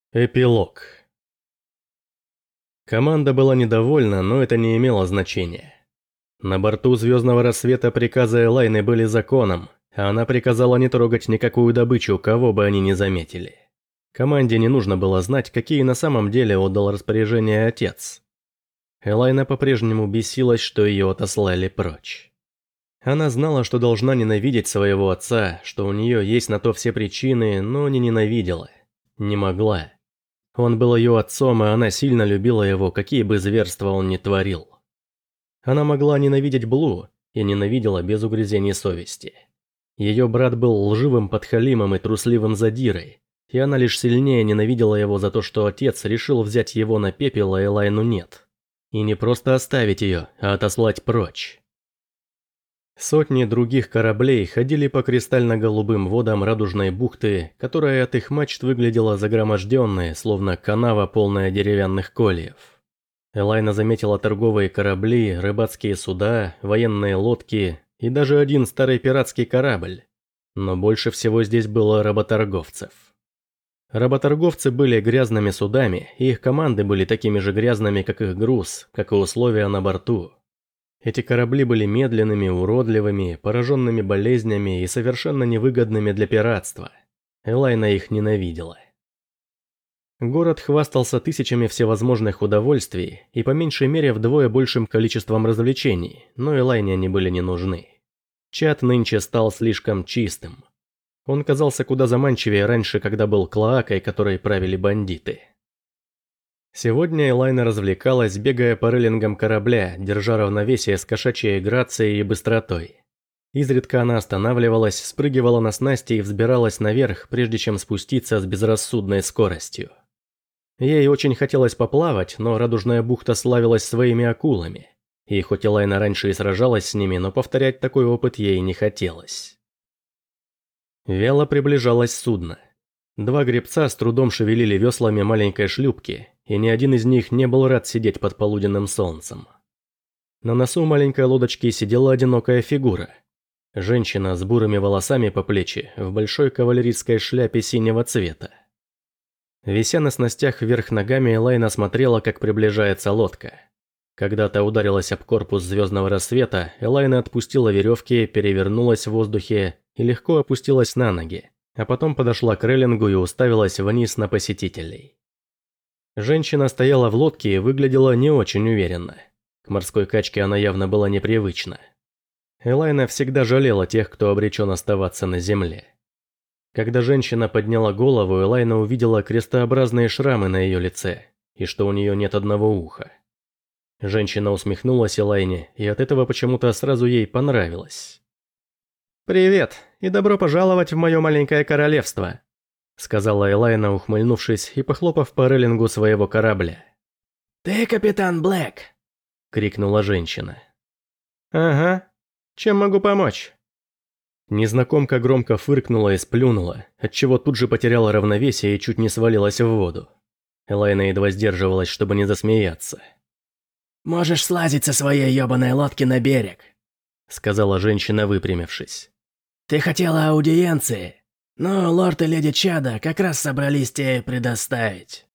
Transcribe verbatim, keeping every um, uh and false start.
Эпилог. Команда была недовольна, но это не имело значения. На борту Звездного Рассвета приказы Элайны были законом, а она приказала не трогать никакую добычу, кого бы они ни заметили. Команде не нужно было знать, какие на самом деле отдал распоряжение отец. Элайна по-прежнему бесилась, что ее отослали прочь. Она знала, что должна ненавидеть своего отца, что у нее есть на то все причины, но не ненавидела. Не могла. Он был ее отцом, и она сильно любила его, какие бы зверства он ни творил. Она могла ненавидеть Блу, и ненавидела без угрызений совести. Ее брат был лживым подхалимом и трусливым задирой, и она лишь сильнее ненавидела его за то, что отец решил взять его на пепел, а Элайну нет. И не просто оставить ее, а отослать прочь. Сотни других кораблей ходили по кристально-голубым водам Радужной бухты, которая от их мачт выглядела загроможденной, словно канава, полная деревянных кольев. Элайна заметила торговые корабли, рыбацкие суда, военные лодки и даже один старый пиратский корабль. Но больше всего здесь было работорговцев. Работорговцы были грязными судами, и их команды были такими же грязными, как их груз, как и условия на борту. Эти корабли были медленными, уродливыми, пораженными болезнями и совершенно невыгодными для пиратства. Элайна их ненавидела. Город хвастался тысячами всевозможных удовольствий и по меньшей мере вдвое большим количеством развлечений, но Элайне они были не нужны. Чат нынче стал слишком чистым. Он казался куда заманчивее раньше, когда был клоакой, которой правили бандиты. Сегодня Элайна развлекалась, бегая по рейлингам корабля, держа равновесие с кошачьей грацией и быстротой. Изредка она останавливалась, спрыгивала на снасти и взбиралась наверх, прежде чем спуститься с безрассудной скоростью. Ей очень хотелось поплавать, но Радужная бухта славилась своими акулами. И хоть Элайна раньше и сражалась с ними, но повторять такой опыт ей не хотелось. Вяло приближалось судно. Два гребца с трудом шевелили веслами маленькой шлюпки, и ни один из них не был рад сидеть под полуденным солнцем. На носу маленькой лодочки сидела одинокая фигура. Женщина с бурыми волосами по плечи, в большой кавалерийской шляпе синего цвета. Вися на снастях вверх ногами, Элайна смотрела, как приближается лодка. Когда та ударилась об корпус Звездного Рассвета, Элайна отпустила веревки, перевернулась в воздухе и легко опустилась на ноги, а потом подошла к рейлингу и уставилась вниз на посетителей. Женщина стояла в лодке и выглядела не очень уверенно. К морской качке она явно была непривычна. Элайна всегда жалела тех, кто обречен оставаться на земле. Когда женщина подняла голову, Элайна увидела крестообразные шрамы на ее лице, и что у нее нет одного уха. Женщина усмехнулась Элайне, и от этого почему-то сразу ей понравилось. «Привет, и добро пожаловать в мое маленькое королевство», сказала Элайна, ухмыльнувшись и похлопав по рейлингу своего корабля. «Ты капитан Блэк!» — крикнула женщина. «Ага. Чем могу помочь?» Незнакомка громко фыркнула и сплюнула, отчего тут же потеряла равновесие и чуть не свалилась в воду. Элайна едва сдерживалась, чтобы не засмеяться. «Можешь слазить со своей ёбаной лодки на берег», — сказала женщина, выпрямившись. «Ты хотела аудиенции, но лорд и леди Чада как раз собрались тебе предоставить».